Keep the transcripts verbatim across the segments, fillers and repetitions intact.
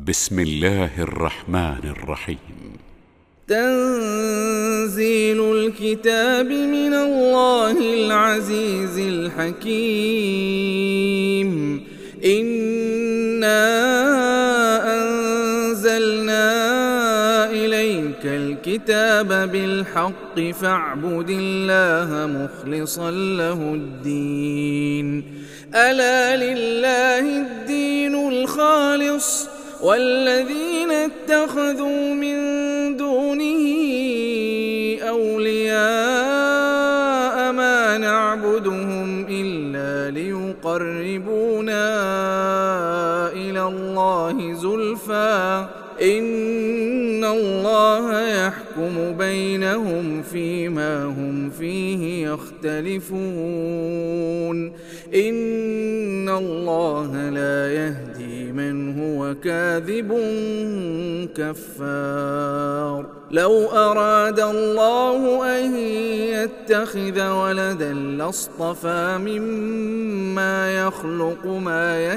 بسم الله الرحمن الرحيم. تنزيل الكتاب من الله العزيز الحكيم. إنا أنزلنا إليك الكتاب بالحق فاعبد الله مخلصا له الدين. ألا لله الدين الخالص والذين اتخذوا من دونه أولياء ما نعبدهم إلا ليقربونا إلى الله زلفى إن الله يحكم بينهم فيما هم فيه يختلفون. إن الله لا يهدي من هو كاذب كفار. لو أراد الله أن يتخذ ولدا لاصطفى مما يخلق ما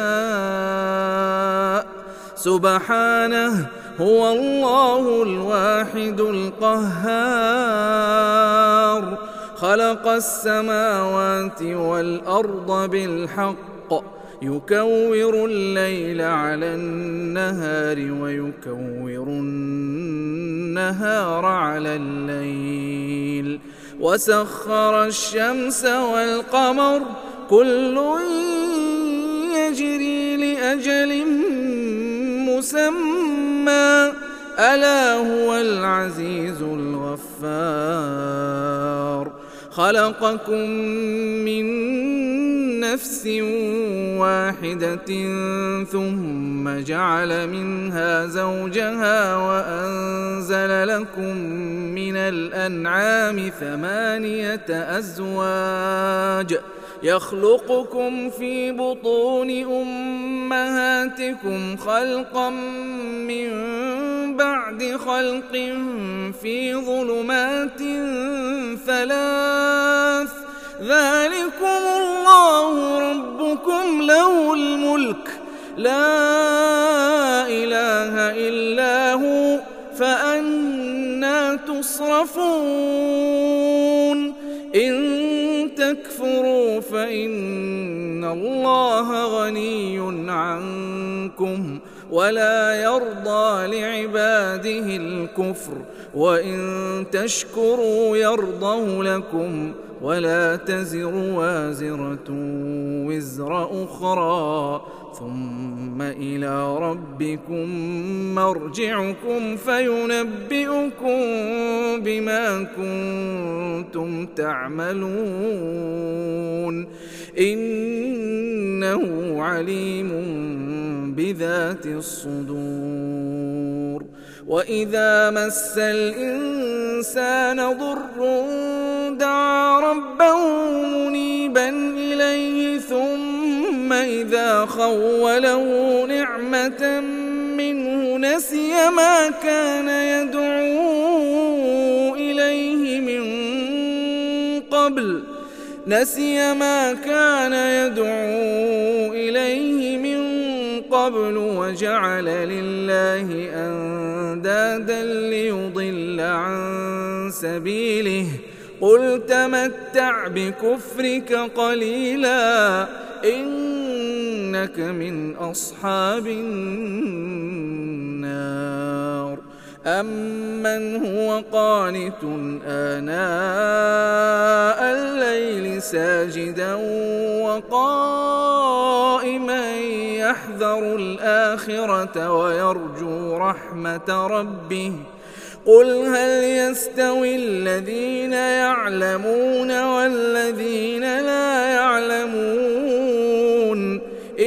يشاء سبحانه هو الله الواحد القهار. خلق السماوات والأرض بالحق يكور الليل على النهار ويكور النهار على الليل وسخر الشمس والقمر كل يجري لأجل مسمى ألا هو العزيز الغفار. خلقكم من نفس واحدة ثم جعل منها زوجها وأنزل لكم من الأنعام ثمانية أزواج يخلقكم في بطون أمهاتكم خلقا من بعد خلق في ظلمات ثلاث ذلكم الله ربكم له الملك لا إله إلا هو فأنى تصرفون. إن تكفروا فإن الله غني عنكم ولا يرضى لعباده الكفر وإن تشكروا يرضه لكم ولا تزر وازرة وزر أخرى ثم إلى ربكم مرجعكم فينبئكم بما كنتم تعملون إنه عليم بذات الصدور. وإذا مس الإنسان ضر دعا ربه منيبا إليه ثم إذا خوله نعمة منه نسي ما كان يدعو إليه من قبل نسي ما كان يدعو إليه من قبل وجعل لله أندادا ليضل عن سبيله قل تمتع بكفرك قليلا إنك من أصحاب النار. أمن هو قانت آناء الليل ساجدا وقائما يحذر الآخرة ويرجو رحمة ربه قل هل يستوي الذين يعلمون والذين لا يعلمون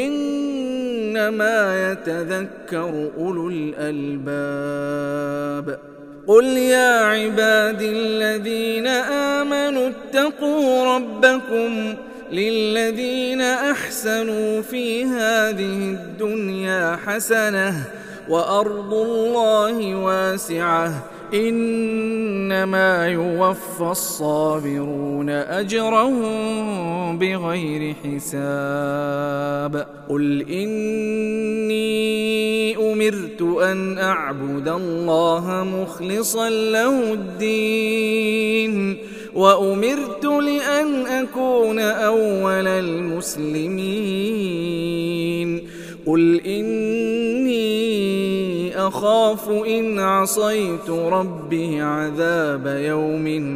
إنما يتذكر أولو الألباب. قل يا عبادي الذين آمنوا اتقوا ربكم للذين أحسنوا في هذه الدنيا حسنة وأرض الله واسعة إنما يوفى الصابرون أجرهم بغير حساب. قل إني أمرت أن أعبد الله مخلصا له الدين وأمرت لأن أكون أول المسلمين قل إني أخاف إن عصيت ربي عذاب يوم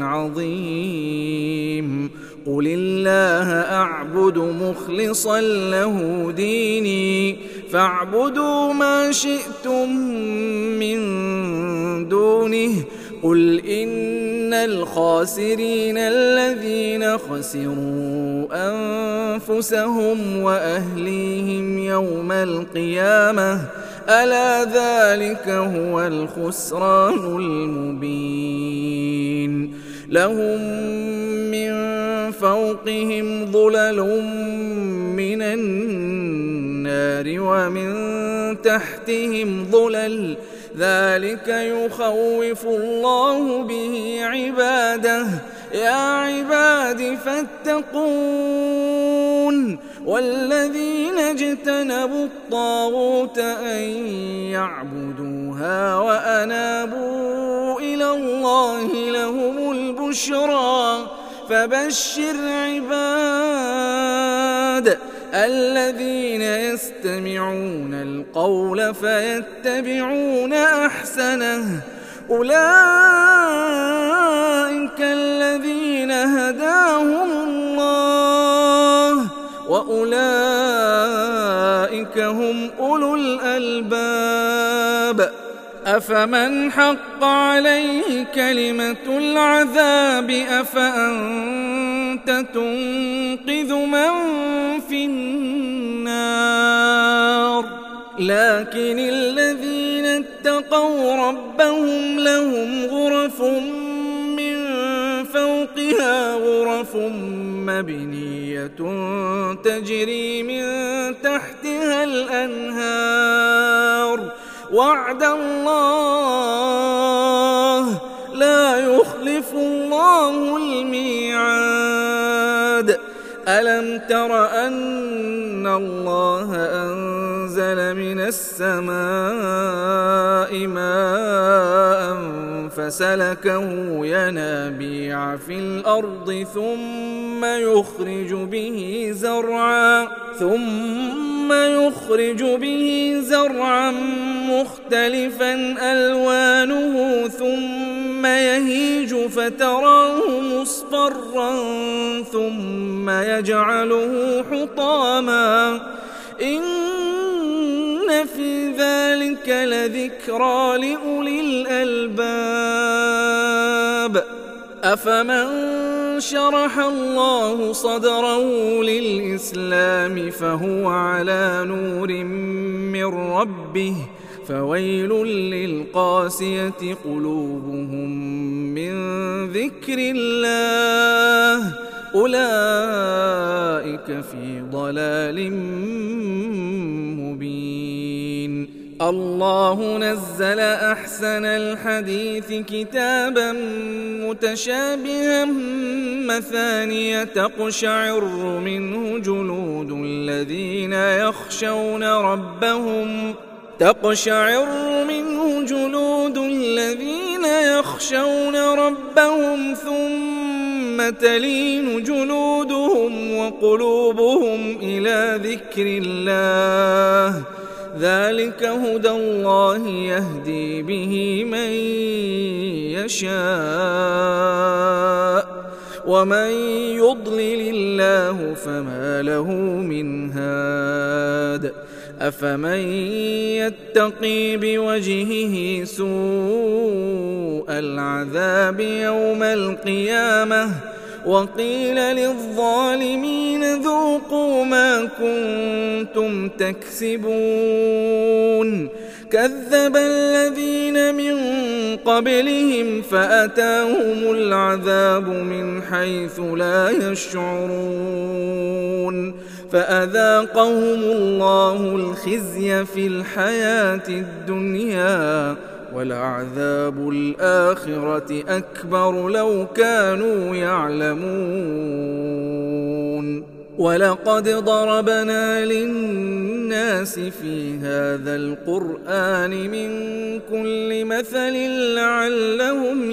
عظيم قل الله أعبد مخلصا له ديني فاعبدوا ما شئتم من دونه قل إن الخاسرين الذين خسروا أنفسهم وأهليهم يوم القيامة ألا ذلك هو الخسران المبين لهم من فوقهم ظلل من النار ومن تحتهم ظلل ذلك يخوف الله به عباده يا عباد فاتقون والذين اجتنبوا الطاغوت أن يعبدوها وأنابوا إلى الله لهم البشرى فبشر عباد الذين يستمعون القول فيتبعون أحسنه أولئك الذين هداهم الله وأولئك هم أولو الألباب أفمن حق عليه كلمة العذاب أفأنت تنقذ من في النار لكن الذين اتقوا ربهم لهم غرف من فوقها غرف مبنية تجري من تحتها الأنهار وعد الله لا يخلف الله الميعاد ألم تر أن الله أنزل من السماء ماء فسلكه ينابيع في الأرض ثم يخرج به زرعا ثم يخرج به زرعا مختلفا ألوانه ثم يهيج فتراه مصفرا ثم يجعله حطاما إن في ذلك لذكرى لأولي الألباب أفمن شرح الله صدره للإسلام فهو على نور من ربه فويل للقاسية قلوبهم من ذكر الله أولئك في ضلال مبين الله نزل أحسن الحديث كتابا متشابها مثانية تقشعر منه جلود الذين يخشون ربهم تقشعر منه جلود الذين يخشون ربهم ثم تلين جلودهم وقلوبهم إلى ذكر الله ذلك هدى الله يهدي به من يشاء ومن يضلل الله فما له من هاد أفمن يتقي بوجهه سوء العذاب يوم القيامة وقيل للظالمين ذوقوا ما كنتم تكسبون كذب الذين من قبلهم فأتاهم العذاب من حيث لا يشعرون فأذاقهم الله الخزي في الحياة الدنيا ولعذاب الآخرة أكبر لو كانوا يعلمون ولقد ضربنا للناس في هذا القرآن من كل مثل لعلهم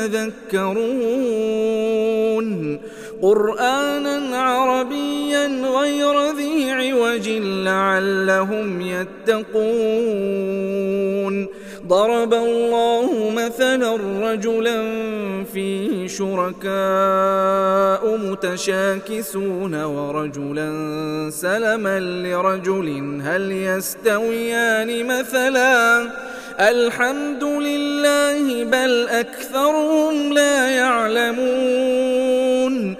يتذكرون قرآنا عربيا غير ذي عوج لعلهم يتقون ضرب الله مثلا رجلا فيه شركاء متشاكسون ورجلا سلما لرجل هل يستويان مثلا الحمد لله بل أكثرهم لا يعلمون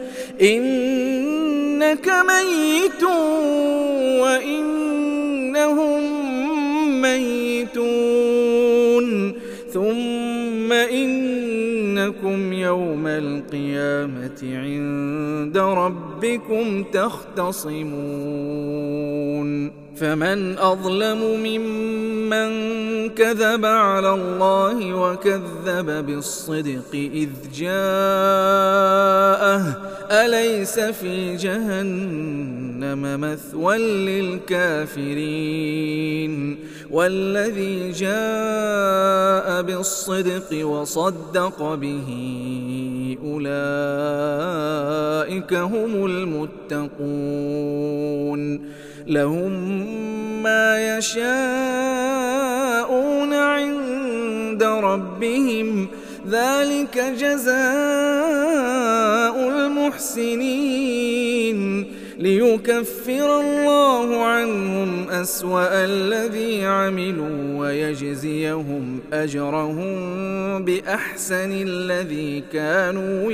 إنك ميت وإنهم ميتون ثم إنكم يوم القيامة عند ربكم تختصمون فمن أظلم ممن كذب على الله وكذب بالصدق إذ جاءه أليس في جهنم مثوى للكافرين والذي جاء بالصدق وصدق به أولئك هم المتقون لهم ما يشاءون عند ربهم ذلك جزاء المحسنين ليكفر الله عنهم أسوأ الذي عملوا ويجزيهم أجرهم بأحسن الذي كانوا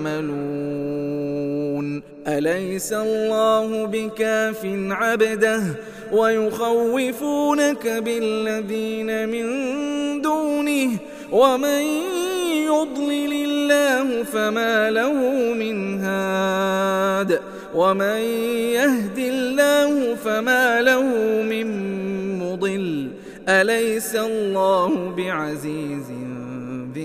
يعملون أليس الله بكاف عبده ويخوفونك بالذين من دونه ومن يضلل الله فما له من هاد ومن يهد الله فما له من مضل أليس الله بعزيز ذي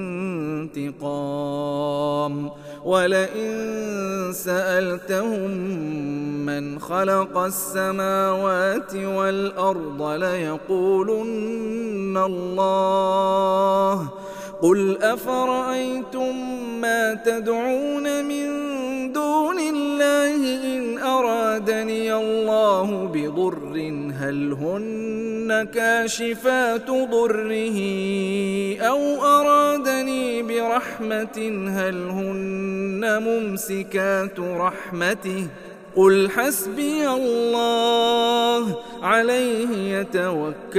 انتقام ولئن سألتهم من خلق السماوات والأرض ليقولن الله قل أفرأيتم ما تدعون من دون الله إن أرادني الله بضر هل هن كاشفات ضره أو أرادني برحمة هل هن ممسكات رحمته قل حسبي الله عليه يتوكل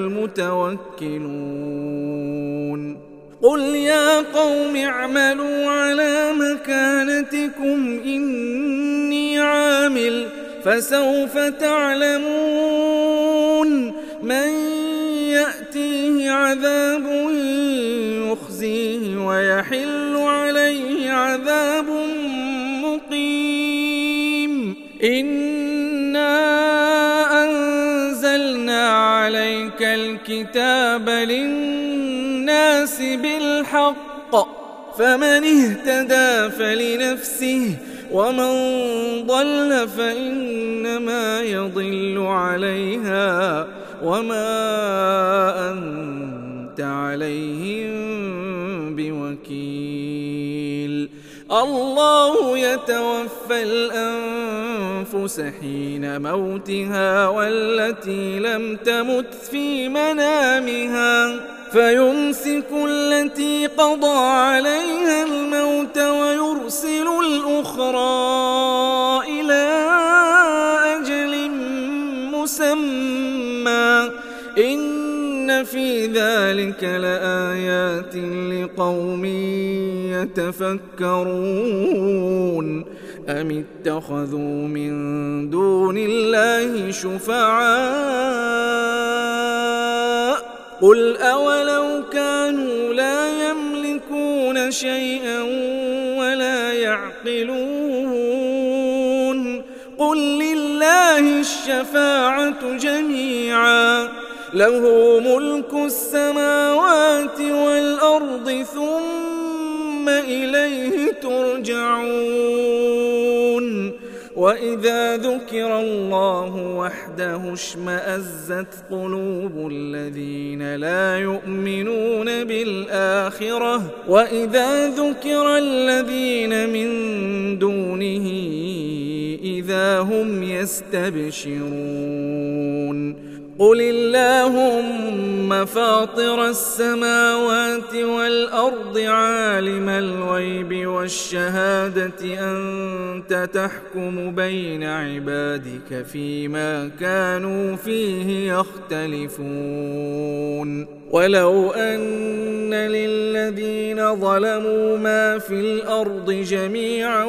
المتوكلون قل يا قوم اعملوا على مكانتكم إني عامل فسوف تعلمون من يأتيه عذاب يخزيه ويحل عليه عذاب مقيم إنا أنزلنا عليك الكتاب للناس بالحق فمن اهتدى فلنفسه ومن ضل فإنما يضل عليها وما أنت عليهم بوكيل الله يتوفى الأنفس حين موتها والتي لم تمت في منامها فيمسك التي قضى عليها الموت ويرسل الأخرى إلى أجل مسمى إن في ذلك لآيات لقوم يتفكرون أم اتخذوا من دون الله شفعاء قل أولو كانوا لا يملكون شيئا ولا يعقلون قل لله الشفاعة جميعا له ملك السماوات والأرض ثم إليه ترجعون وإذا ذكر الله وحده اشمأزت قلوب الذين لا يؤمنون بالآخرة وإذا ذكر الذين من دونه إذا هم يستبشرون قل اللهم فاطر السماوات والأرض عالم الغيب والشهادة أنت تحكم بين عبادك فيما كانوا فيه يختلفون ولو أن للذين ظلموا ما في الأرض جميعا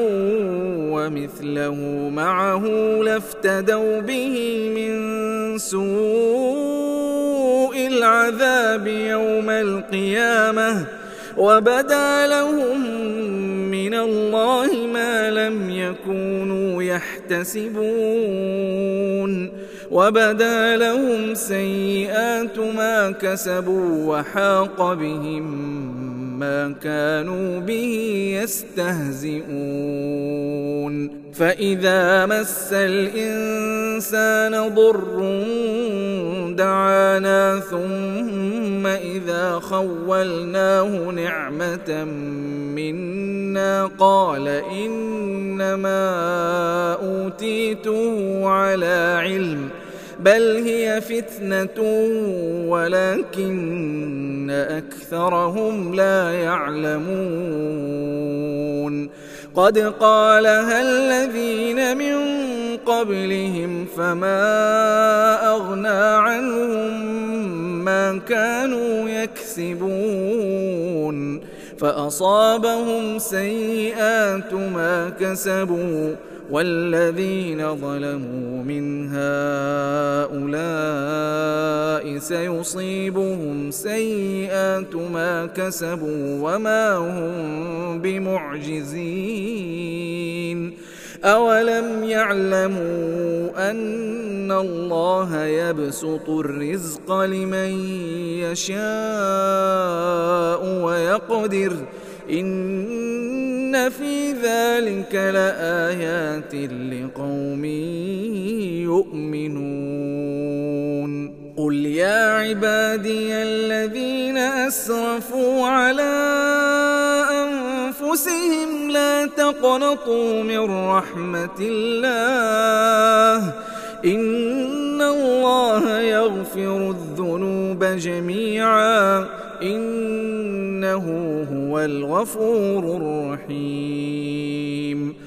ومثله معه لافتدوا به من سوء العذاب يوم القيامة وبدا لهم من الله ما لم يكونوا يحتسبون وبدا لهم سيئات ما كسبوا وحاق بهم ما كانوا به يستهزئون فإذا مس الإنسان ضر دعانا ثم إذا خولناه نعمة منا قال إنما أوتيته على علم بل هي فتنة ولكن أكثرهم لا يعلمون قد قالها الذين من قبلهم فما أغنى عنهم ما كانوا يكسبون فأصابهم سيئات ما كسبوا والذين ظلموا من هؤلاء سيصيبهم سيئات ما كسبوا وما هم بمعجزين أولم يعلموا أن الله يبسط الرزق لمن يشاء ويقدر إن في ذلك لآيات لقوم يؤمنون قل يا عبادي الذين أسرفوا على أنفسهم لا تقنطوا من رحمة الله إن الله يغفر الذنوب جميعا إنه هو الغفور الرحيم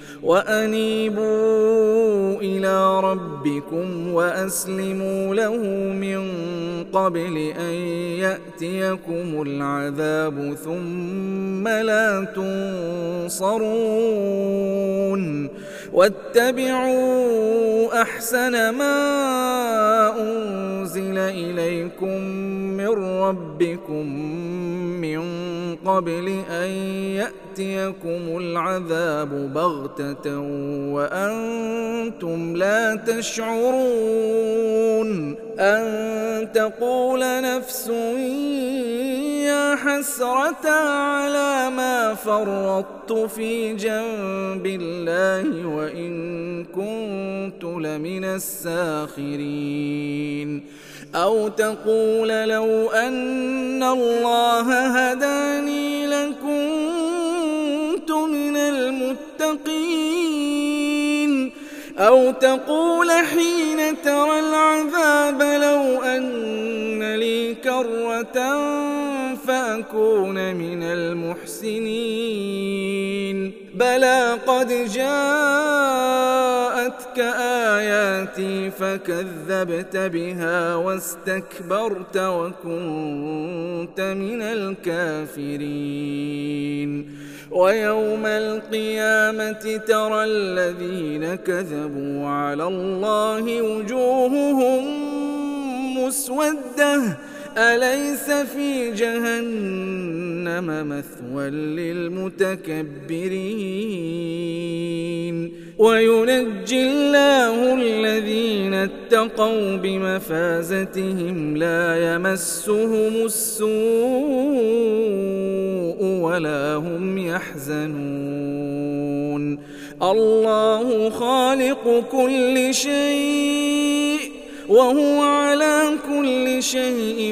وأنيبوا إلى ربكم وأسلموا له من قبل أن يأتيكم العذاب ثم لا تنصرون واتبعوا أحسن ما أنزل إليكم من ربكم من قبل أن يأتيكم العذاب بغتة وأنتم لا تشعرون أن تقول نفس يا حسرة على ما فرطت في جنب الله وإن كنت لمن الساخرين أو تقول لو أن الله هداني لكنت من المتقين أو تقول حين ترى العذاب لو أن لي كرة فأكون من المحسنين بلى قد جاءتك آياتي فكذبت بها واستكبرت وكنت من الكافرين ويوم القيامة ترى الذين كذبوا على الله وجوههم مسودة أليس في جهنم مثوى للمتكبرين وينجي الله الذين اتقوا بمفازتهم لا يمسهم السوء ولا هم يحزنون الله خالق كل شيء وهو على كل شيء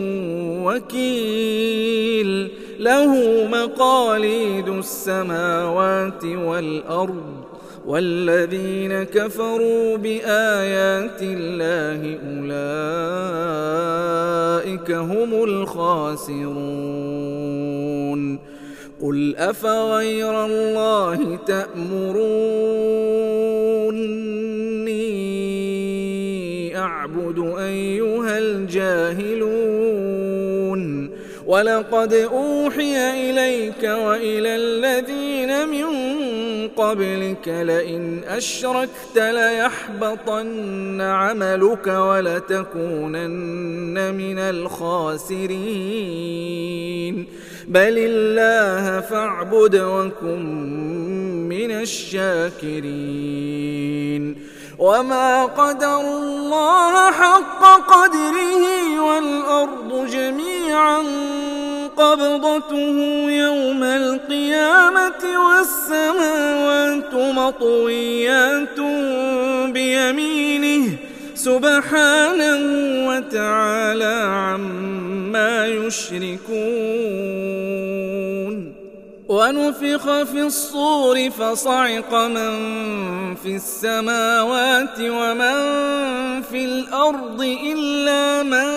وكيل له مقاليد السماوات والأرض والذين كفروا بآيات الله أولئك هم الخاسرون قل أفغير الله تأمروني أعبد أيها الجاهلون ولقد أوحي إليك وإلى الذين من قبلك لئن أشركت ليحبطن عملك ولتكونن من الخاسرين بل الله فاعبد وكن من الشاكرين وما قدروا الله حق قدره والأرض جميعا قبضته يوم القيامة والسماوات مطويات بيمينه سبحانه وتعالى عما يشركون ونفخ في الصور فصعق من في السماوات ومن في الأرض إلا من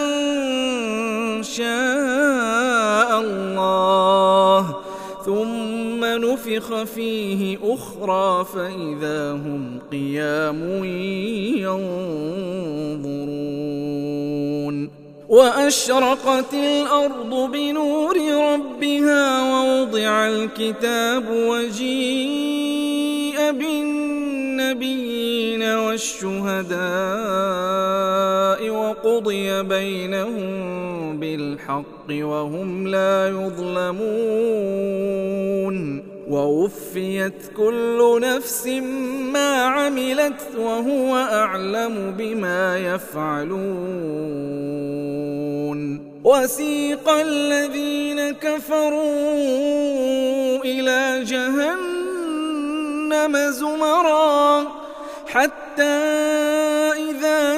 شاء الله ثم نفخ فيه أخرى فإذا هم قيام ينظرون وأشرقت الأرض بنور ربها ووضع الكتاب وجيء بالنبيين والشهداء وقضي بينهم بالحق وهم لا يظلمون ووفيت كل نفس ما عملت وهو أعلم بما يفعلون وسيق الذين كفروا إلى جهنم زمرا حتى إذا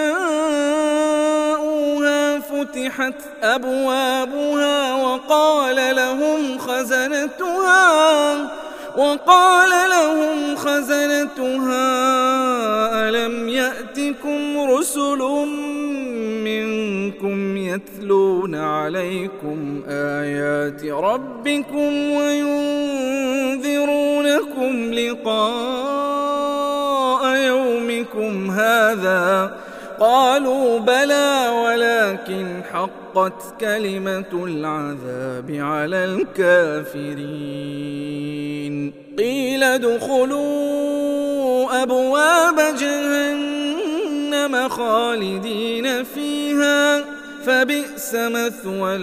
جاءوها فتحت أبوابها وقال لهم خزنتها وقال لهم خزنتها ألم يأتكم رسل منكم يتلون عليكم آيات ربكم وينذرونكم لقاء يومكم هذا قالوا بلى ولكن حقت كلمة العذاب على الكافرين قيل ادخلوا أبواب جهنم خالدين فيها فبئس مثوى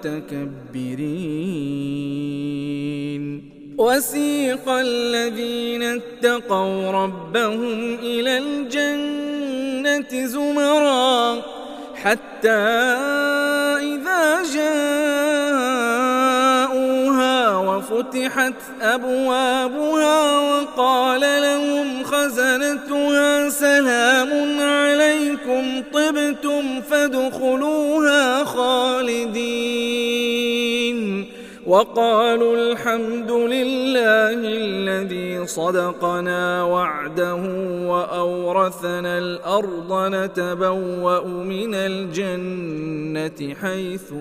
المتكبرين وسيق الذين اتقوا ربهم إلى الجنة زمرا حتى إذا جاءوها وفتحت أبوابها وقال لهم خزنتها سلام عليكم طبتم فادخلوها خالدين وقالوا الحمد لله الذي صدقنا وعده وأورثنا الأرض نتبوأ من الجنة حيث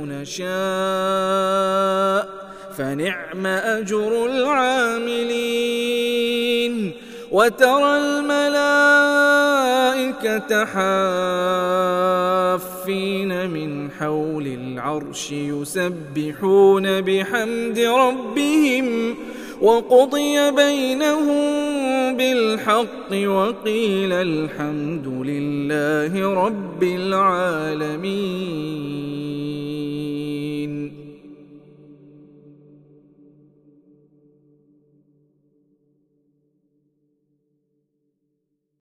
نشاء فنعم أجر العاملين وترى الملائكة حافين من حول العرش يسبحون بحمد ربهم وقضي بينهم بالحق وقيل الحمد لله رب العالمين.